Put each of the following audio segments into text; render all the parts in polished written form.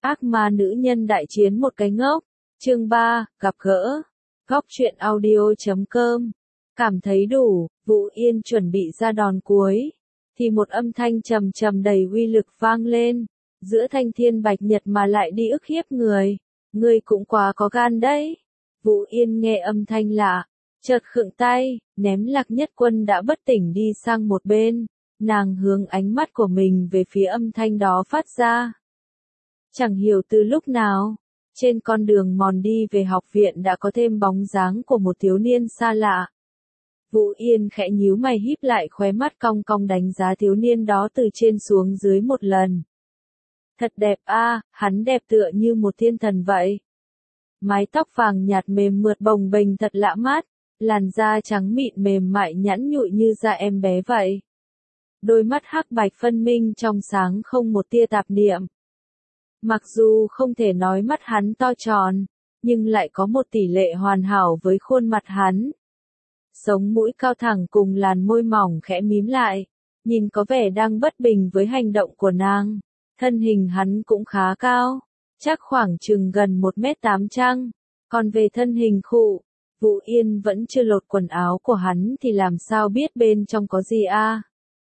Ác ma nữ nhân đại chiến một cái ngốc. Chương 3, gặp gỡ. Góc truyện audio.com. Cảm thấy đủ, Vũ Yên chuẩn bị ra đòn cuối. Thì một âm thanh trầm trầm đầy uy lực vang lên. Giữa thanh thiên bạch nhật mà lại đi ức hiếp người. Ngươi cũng quá có gan đấy. Vũ Yên nghe âm thanh lạ. Chợt khựng tay, ném Lạc Nhất Quân đã bất tỉnh đi sang một bên. Nàng hướng ánh mắt của mình về phía âm thanh đó phát ra. Chẳng hiểu từ lúc nào, trên con đường mòn đi về học viện đã có thêm bóng dáng của một thiếu niên xa lạ. Vũ Yên khẽ nhíu mày híp lại khóe mắt cong cong đánh giá thiếu niên đó từ trên xuống dưới một lần. Thật đẹp a, hắn đẹp tựa như một thiên thần vậy. Mái tóc vàng nhạt mềm mượt bồng bềnh thật lạ mắt, làn da trắng mịn mềm mại nhẵn nhụi như da em bé vậy. Đôi mắt hắc bạch phân minh trong sáng không một tia tạp niệm. Mặc dù không thể nói mắt hắn to tròn, nhưng lại có một tỷ lệ hoàn hảo với khuôn mặt hắn. Sống mũi cao thẳng cùng làn môi mỏng khẽ mím lại, nhìn có vẻ đang bất bình với hành động của nàng. Thân hình hắn cũng khá cao, chắc khoảng chừng gần 1m8 chăng. Còn về thân hình khụ, Vũ Yên vẫn chưa lột quần áo của hắn thì làm sao biết bên trong có gì a?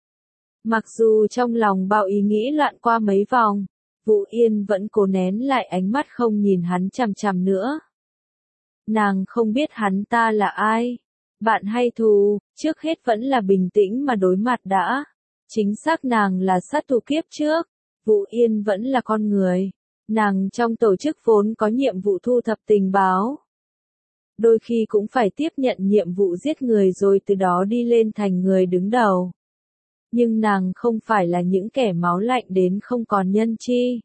Mặc dù trong lòng bao ý nghĩ loạn qua mấy vòng, Vũ Yên vẫn cố nén lại ánh mắt không nhìn hắn chằm chằm nữa. Nàng không biết hắn ta là ai, bạn hay thù, trước hết vẫn là bình tĩnh mà đối mặt đã. Chính xác nàng là sát thủ kiếp trước, Vũ Yên vẫn là con người. Nàng trong tổ chức vốn có nhiệm vụ thu thập tình báo. Đôi khi cũng phải tiếp nhận nhiệm vụ giết người rồi từ đó đi lên thành người đứng đầu. Nhưng nàng không phải là những kẻ máu lạnh đến không còn nhân chi.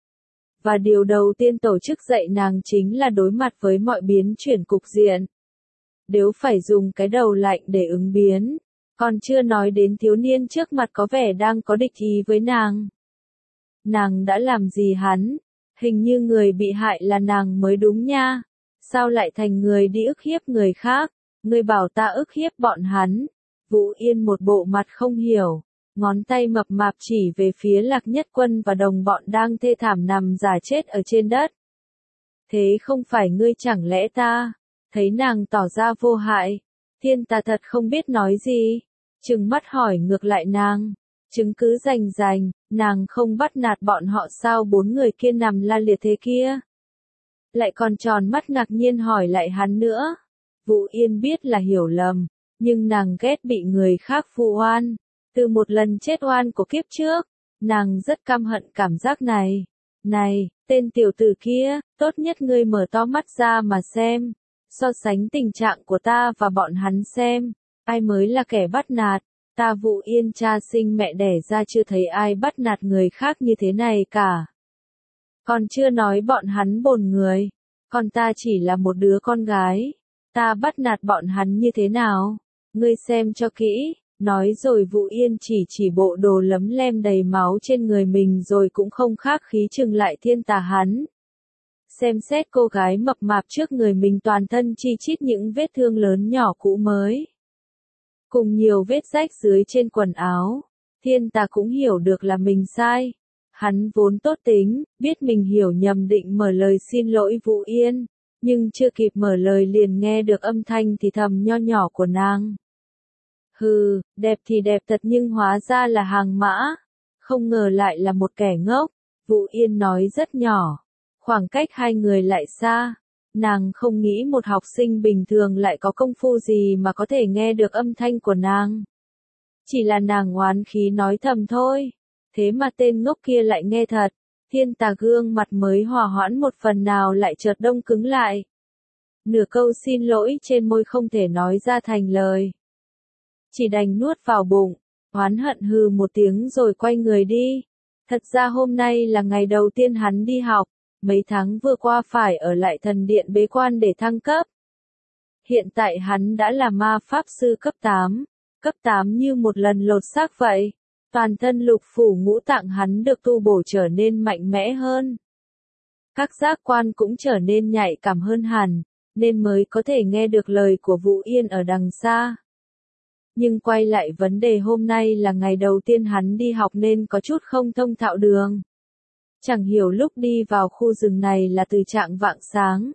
Và điều đầu tiên tổ chức dạy nàng chính là đối mặt với mọi biến chuyển cục diện. Nếu phải dùng cái đầu lạnh để ứng biến, còn chưa nói đến thiếu niên trước mặt có vẻ đang có địch ý với nàng. Nàng đã làm gì hắn? Hình như người bị hại là nàng mới đúng nha. Sao lại thành người đi ức hiếp người khác? Ngươi bảo ta ức hiếp bọn hắn. Vũ Yên một bộ mặt không hiểu. Ngón tay mập mạp chỉ về phía Lạc Nhất Quân và đồng bọn đang thê thảm nằm rã chết ở trên đất. Thế không phải ngươi chẳng lẽ ta? Thấy nàng tỏ ra vô hại. Thiên Tà thật không biết nói gì. Trừng mắt hỏi ngược lại nàng. Chứng cứ rành rành, nàng không bắt nạt bọn họ sao 4 người kia nằm la liệt thế kia? Lại còn tròn mắt ngạc nhiên hỏi lại hắn nữa. Vũ Yên biết là hiểu lầm, nhưng nàng ghét bị người khác vu oan. Từ một lần chết oan của kiếp trước, nàng rất căm hận cảm giác này. Này, tên tiểu tử kia, tốt nhất ngươi mở to mắt ra mà xem. So sánh tình trạng của ta và bọn hắn xem, ai mới là kẻ bắt nạt. Ta Vũ Yên cha sinh mẹ đẻ ra chưa thấy ai bắt nạt người khác như thế này cả. Còn chưa nói bọn hắn bồn người, còn ta chỉ là một đứa con gái. Ta bắt nạt bọn hắn như thế nào? Ngươi xem cho kỹ. Nói rồi Vũ Yên chỉ bộ đồ lấm lem đầy máu trên người mình rồi cũng không khác khí chừng lại Thiên Tà hắn. Xem xét cô gái mập mạp trước người mình toàn thân chi chít những vết thương lớn nhỏ cũ mới. Cùng nhiều vết rách dưới trên quần áo. Thiên Tà cũng hiểu được là mình sai. Hắn vốn tốt tính, biết mình hiểu nhầm định mở lời xin lỗi Vũ Yên. Nhưng chưa kịp mở lời liền nghe được âm thanh thì thầm nho nhỏ của nàng. Hừ, đẹp thì đẹp thật nhưng hóa ra là hàng mã. Không ngờ lại là một kẻ ngốc. Vũ Yên nói rất nhỏ. Khoảng cách hai người lại xa. Nàng không nghĩ một học sinh bình thường lại có công phu gì mà có thể nghe được âm thanh của nàng. Chỉ là nàng oán khí nói thầm thôi. Thế mà tên ngốc kia lại nghe thật. Thiên Tà gương mặt mới hòa hoãn một phần nào lại chợt đông cứng lại. Nửa câu xin lỗi trên môi không thể nói ra thành lời. Chỉ đành nuốt vào bụng, oán hận hừ một tiếng rồi quay người đi. Thật ra hôm nay là ngày đầu tiên hắn đi học, mấy tháng vừa qua phải ở lại thần điện bế quan để thăng cấp. Hiện tại hắn đã là ma pháp sư cấp 8 như một lần lột xác vậy. Toàn thân lục phủ ngũ tạng hắn được tu bổ trở nên mạnh mẽ hơn. Các giác quan cũng trở nên nhạy cảm hơn hẳn, nên mới có thể nghe được lời của Vũ Yên ở đằng xa. Nhưng quay lại vấn đề hôm nay là ngày đầu tiên hắn đi học nên có chút không thông thạo đường. Chẳng hiểu lúc đi vào khu rừng này là từ trạng vạng sáng.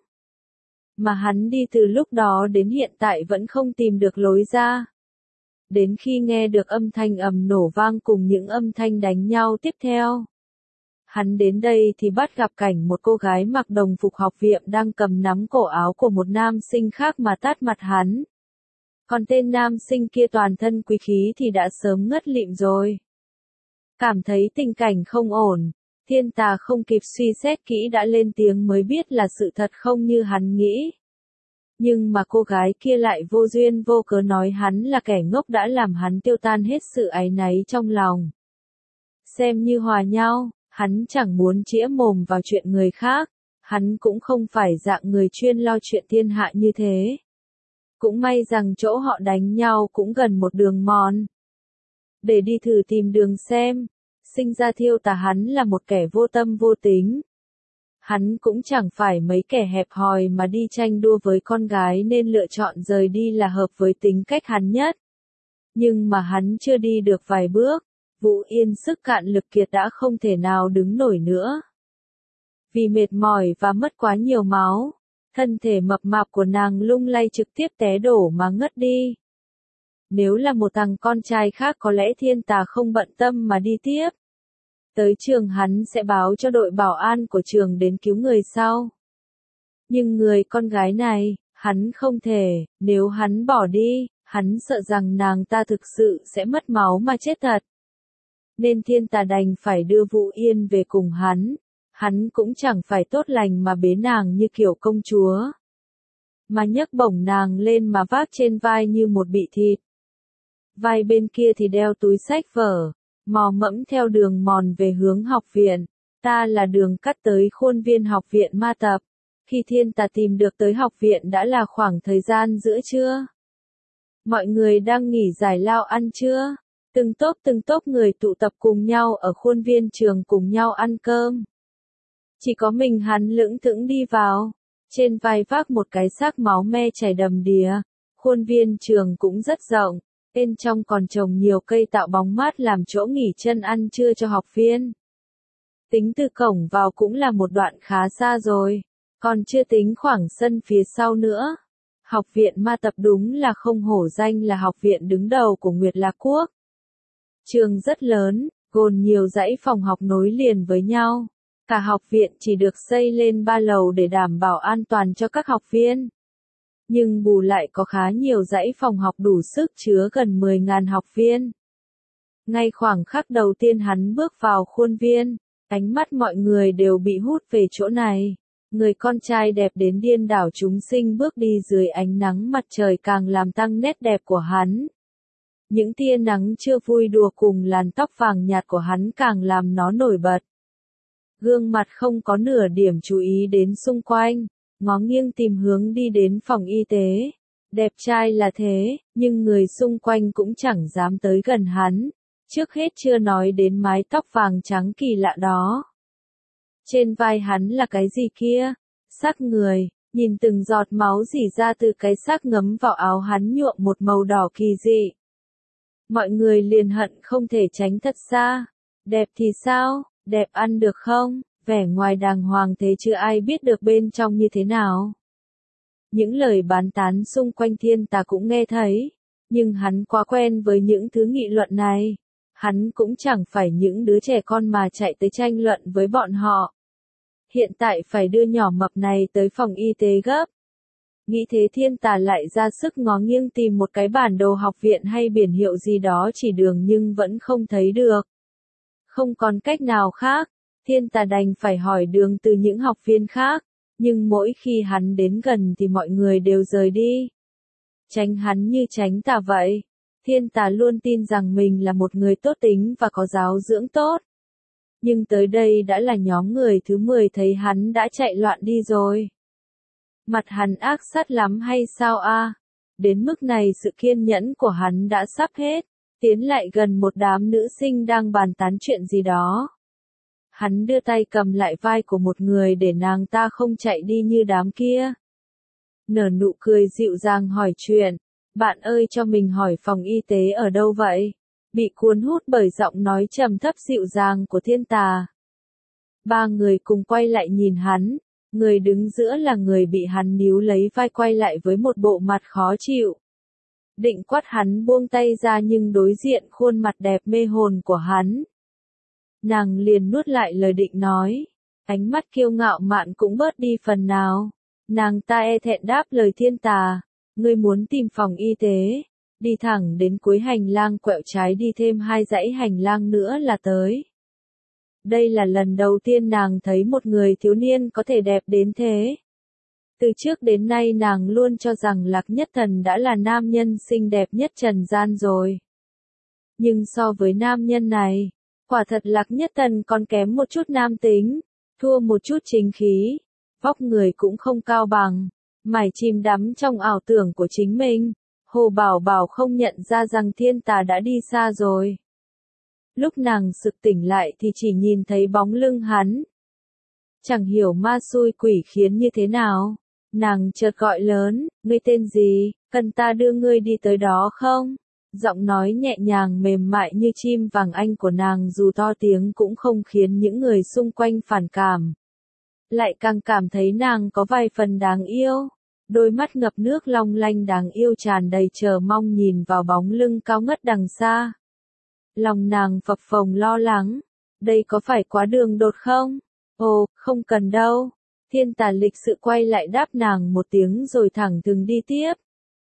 Mà hắn đi từ lúc đó đến hiện tại vẫn không tìm được lối ra. Đến khi nghe được âm thanh ầm nổ vang cùng những âm thanh đánh nhau tiếp theo. Hắn đến đây thì bắt gặp cảnh một cô gái mặc đồng phục học viện đang cầm nắm cổ áo của một nam sinh khác mà tát mặt hắn. Còn tên nam sinh kia toàn thân quý khí thì đã sớm ngất lịm rồi. Cảm thấy tình cảnh không ổn, Thiên Tà không kịp suy xét kỹ đã lên tiếng mới biết là sự thật không như hắn nghĩ. Nhưng mà cô gái kia lại vô duyên vô cớ nói hắn là kẻ ngốc đã làm hắn tiêu tan hết sự áy náy trong lòng. Xem như hòa nhau, hắn chẳng muốn chĩa mồm vào chuyện người khác, hắn cũng không phải dạng người chuyên lo chuyện thiên hạ như thế. Cũng may rằng chỗ họ đánh nhau cũng gần một đường mòn. Để đi thử tìm đường xem, sinh ra Thiêu Tà hắn là một kẻ vô tâm vô tính. Hắn cũng chẳng phải mấy kẻ hẹp hòi mà đi tranh đua với con gái nên lựa chọn rời đi là hợp với tính cách hắn nhất. Nhưng mà hắn chưa đi được vài bước, Vũ Yên sức cạn lực kiệt đã không thể nào đứng nổi nữa. Vì mệt mỏi và mất quá nhiều máu, thân thể mập mạp của nàng lung lay trực tiếp té đổ mà ngất đi. Nếu là một thằng con trai khác có lẽ Thiên Tà không bận tâm mà đi tiếp. Tới trường hắn sẽ báo cho đội bảo an của trường đến cứu người sau. Nhưng người con gái này, hắn không thể, nếu hắn bỏ đi, hắn sợ rằng nàng ta thực sự sẽ mất máu mà chết thật. Nên Thiên Tà đành phải đưa Vũ Yên về cùng hắn cũng chẳng phải tốt lành mà bế nàng như kiểu công chúa. Mà nhấc bổng nàng lên mà vác trên vai như một bị thịt. Vai bên kia thì đeo túi sách vở, mò mẫm theo đường mòn về hướng học viện. Ta là đường cắt tới khuôn viên học viện ma tập. Khi Thiên Tà tìm được tới học viện đã là khoảng thời gian giữa trưa. Mọi người đang nghỉ giải lao ăn trưa. Từng tốp người tụ tập cùng nhau ở khuôn viên trường cùng nhau ăn cơm. Chỉ có mình hắn lững thững đi vào. Trên vai vác một cái xác máu me chảy đầm đìa. Khuôn viên trường cũng rất rộng. Bên trong còn trồng nhiều cây tạo bóng mát làm chỗ nghỉ chân ăn trưa cho học viên. Tính từ cổng vào cũng là một đoạn khá xa rồi. Còn chưa tính khoảng sân phía sau nữa. Học viện ma tập đúng là không hổ danh là học viện đứng đầu của Nguyệt Lạc Quốc. Trường rất lớn, gồm nhiều dãy phòng học nối liền với nhau. Cả học viện chỉ được xây lên 3 lầu để đảm bảo an toàn cho các học viên. Nhưng bù lại có khá nhiều dãy phòng học đủ sức chứa gần 10.000 học viên. Ngay khoảng khắc đầu tiên hắn bước vào khuôn viên, ánh mắt mọi người đều bị hút về chỗ này. Người con trai đẹp đến điên đảo chúng sinh bước đi dưới ánh nắng mặt trời càng làm tăng nét đẹp của hắn. Những tia nắng chưa vui đùa cùng làn tóc vàng nhạt của hắn càng làm nó nổi bật. Gương mặt không có nửa điểm chú ý đến xung quanh, ngó nghiêng tìm hướng đi đến phòng y tế. Đẹp trai là thế, nhưng người xung quanh cũng chẳng dám tới gần hắn. Trước hết chưa nói đến mái tóc vàng trắng kỳ lạ đó. Trên vai hắn là cái gì kia? Xác người, nhìn từng giọt máu rỉ ra từ cái xác ngấm vào áo hắn nhuộm một màu đỏ kỳ dị. Mọi người liền hận không thể tránh thật xa. Đẹp thì sao? Đẹp ăn được không? Vẻ ngoài đàng hoàng thế chưa ai biết được bên trong như thế nào. Những lời bán tán xung quanh Thiên Tà cũng nghe thấy. Nhưng hắn quá quen với những thứ nghị luận này. Hắn cũng chẳng phải những đứa trẻ con mà chạy tới tranh luận với bọn họ. Hiện tại phải đưa nhỏ mập này tới phòng y tế gấp. Nghĩ thế Thiên Tà lại ra sức ngó nghiêng tìm một cái bản đồ học viện hay biển hiệu gì đó chỉ đường nhưng vẫn không thấy được. Không còn cách nào khác, Thiên Tà đành phải hỏi đường từ những học viên khác, nhưng mỗi khi hắn đến gần thì mọi người đều rời đi. Tránh hắn như tránh tà vậy. Thiên Tà luôn tin rằng mình là một người tốt tính và có giáo dưỡng tốt. Nhưng tới đây đã là nhóm người thứ 10 thấy hắn đã chạy loạn đi rồi. Mặt hắn ác sát lắm hay sao a? Đến mức này sự kiên nhẫn của hắn đã sắp hết, tiến lại gần một đám nữ sinh đang bàn tán chuyện gì đó. Hắn đưa tay cầm lại vai của một người để nàng ta không chạy đi như đám kia. Nở nụ cười dịu dàng hỏi chuyện, bạn ơi cho mình hỏi phòng y tế ở đâu vậy? Bị cuốn hút bởi giọng nói trầm thấp dịu dàng của Thiên Tà. Ba người cùng quay lại nhìn hắn, người đứng giữa là người bị hắn níu lấy vai quay lại với một bộ mặt khó chịu. Định quát hắn buông tay ra nhưng đối diện khuôn mặt đẹp mê hồn của hắn. Nàng liền nuốt lại lời định nói, ánh mắt kiêu ngạo mạn cũng bớt đi phần nào. Nàng ta e thẹn đáp lời Thiên Tà, ngươi muốn tìm phòng y tế, đi thẳng đến cuối hành lang quẹo trái đi thêm 2 dãy hành lang nữa là tới. Đây là lần đầu tiên nàng thấy một người thiếu niên có thể đẹp đến thế. Từ trước đến nay nàng luôn cho rằng Lạc Nhất Thần đã là nam nhân xinh đẹp nhất trần gian rồi. Nhưng so với nam nhân này, quả thật Lạc Nhất Thần còn kém một chút nam tính, thua một chút chính khí, vóc người cũng không cao bằng, mải chìm đắm trong ảo tưởng của chính mình. Hồ Bảo Bảo không nhận ra rằng Thiên Tà đã đi xa rồi. Lúc nàng sực tỉnh lại thì chỉ nhìn thấy bóng lưng hắn. Chẳng hiểu ma xui quỷ khiến như thế nào. Nàng chợt gọi lớn, ngươi tên gì, cần ta đưa ngươi đi tới đó không? Giọng nói nhẹ nhàng mềm mại như chim vàng anh của nàng dù to tiếng cũng không khiến những người xung quanh phản cảm. Lại càng cảm thấy nàng có vài phần đáng yêu. Đôi mắt ngập nước long lanh đáng yêu tràn đầy chờ mong nhìn vào bóng lưng cao ngất đằng xa. Lòng nàng phập phồng lo lắng. Đây có phải quá đường đột không? Ồ, không cần đâu. Thiên Tà lịch sự quay lại đáp nàng một tiếng rồi thẳng thừng đi tiếp.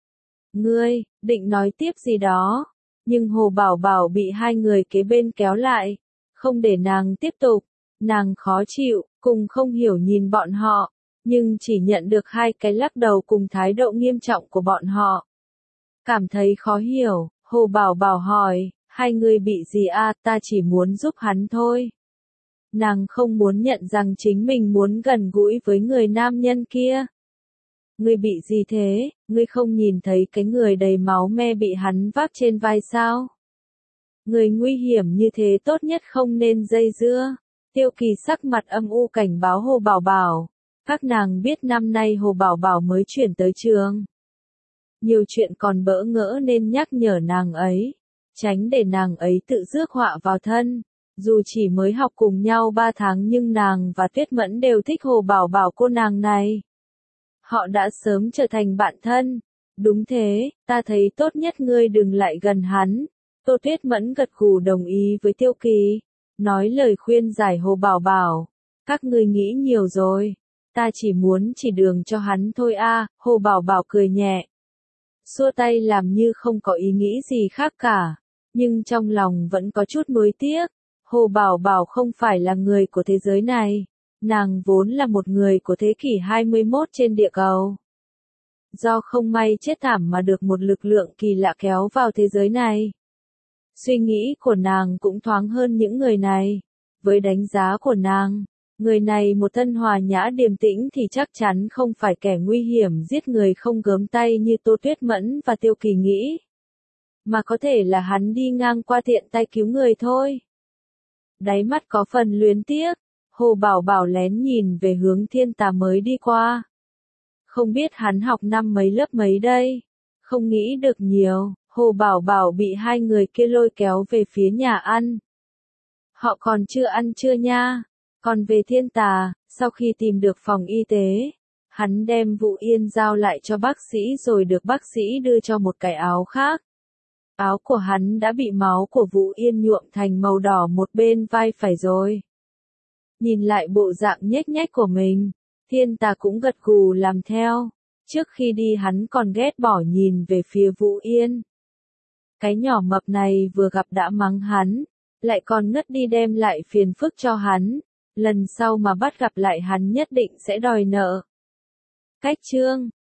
Ngươi, định nói tiếp gì đó. Nhưng Hồ Bảo Bảo bị hai người kế bên kéo lại. Không để nàng tiếp tục. Nàng khó chịu, cùng không hiểu nhìn bọn họ. Nhưng chỉ nhận được hai cái lắc đầu cùng thái độ nghiêm trọng của bọn họ. Cảm thấy khó hiểu, Hồ Bảo Bảo hỏi, hai người bị gì à, ta chỉ muốn giúp hắn thôi. Nàng không muốn nhận rằng chính mình muốn gần gũi với người nam nhân kia. Ngươi bị gì thế, ngươi không nhìn thấy cái người đầy máu me bị hắn vác trên vai sao? Người nguy hiểm như thế tốt nhất không nên dây dưa. Tiêu Kỳ sắc mặt âm u cảnh báo Hồ Bảo Bảo. Các nàng biết năm nay Hồ Bảo Bảo mới chuyển tới trường. Nhiều chuyện còn bỡ ngỡ nên nhắc nhở nàng ấy. Tránh để nàng ấy tự rước họa vào thân. Dù chỉ mới học cùng nhau 3 tháng nhưng nàng và Tuyết Mẫn đều thích Hồ Bảo Bảo cô nàng này. Họ đã sớm trở thành bạn thân. Đúng thế, ta thấy tốt nhất ngươi đừng lại gần hắn. Tô Tuyết Mẫn gật gù đồng ý với Tiêu Kỳ. Nói lời khuyên giải Hồ Bảo Bảo. Các ngươi nghĩ nhiều rồi. Ta chỉ muốn chỉ đường cho hắn thôi a. Hồ Bảo Bảo cười nhẹ. Xua tay làm như không có ý nghĩ gì khác cả. Nhưng trong lòng vẫn có chút nuối tiếc. Hồ Bảo Bảo không phải là người của thế giới này. Nàng vốn là một người của thế kỷ 21 trên địa cầu. Do không may chết thảm mà được một lực lượng kỳ lạ kéo vào thế giới này. Suy nghĩ của nàng cũng thoáng hơn những người này. Với đánh giá của nàng, người này một thân hòa nhã điềm tĩnh thì chắc chắn không phải kẻ nguy hiểm giết người không gớm tay như Tô Tuyết Mẫn và Tiêu Kỳ nghĩ. Mà có thể là hắn đi ngang qua tiện tay cứu người thôi. Đáy mắt có phần luyến tiếc, Hồ Bảo Bảo lén nhìn về hướng Thiên Tà mới đi qua. Không biết hắn học năm mấy lớp mấy đây. Không nghĩ được nhiều, Hồ Bảo Bảo bị hai người kia lôi kéo về phía nhà ăn. Họ còn chưa ăn trưa nha. Còn về Thiên Tà, sau khi tìm được phòng y tế, hắn đem Vũ Yên giao lại cho bác sĩ rồi được bác sĩ đưa cho một cái áo khác. Áo của hắn đã bị máu của Vũ Yên nhuộm thành màu đỏ một bên vai phải rồi. Nhìn lại bộ dạng nhếch nhếch của mình, Thiên Tà cũng gật gù làm theo. Trước khi đi hắn còn ghét bỏ nhìn về phía Vũ Yên. Cái nhỏ mập này vừa gặp đã mắng hắn, lại còn ngất đi đem lại phiền phức cho hắn. Lần sau mà bắt gặp lại hắn nhất định sẽ đòi nợ. Cách chương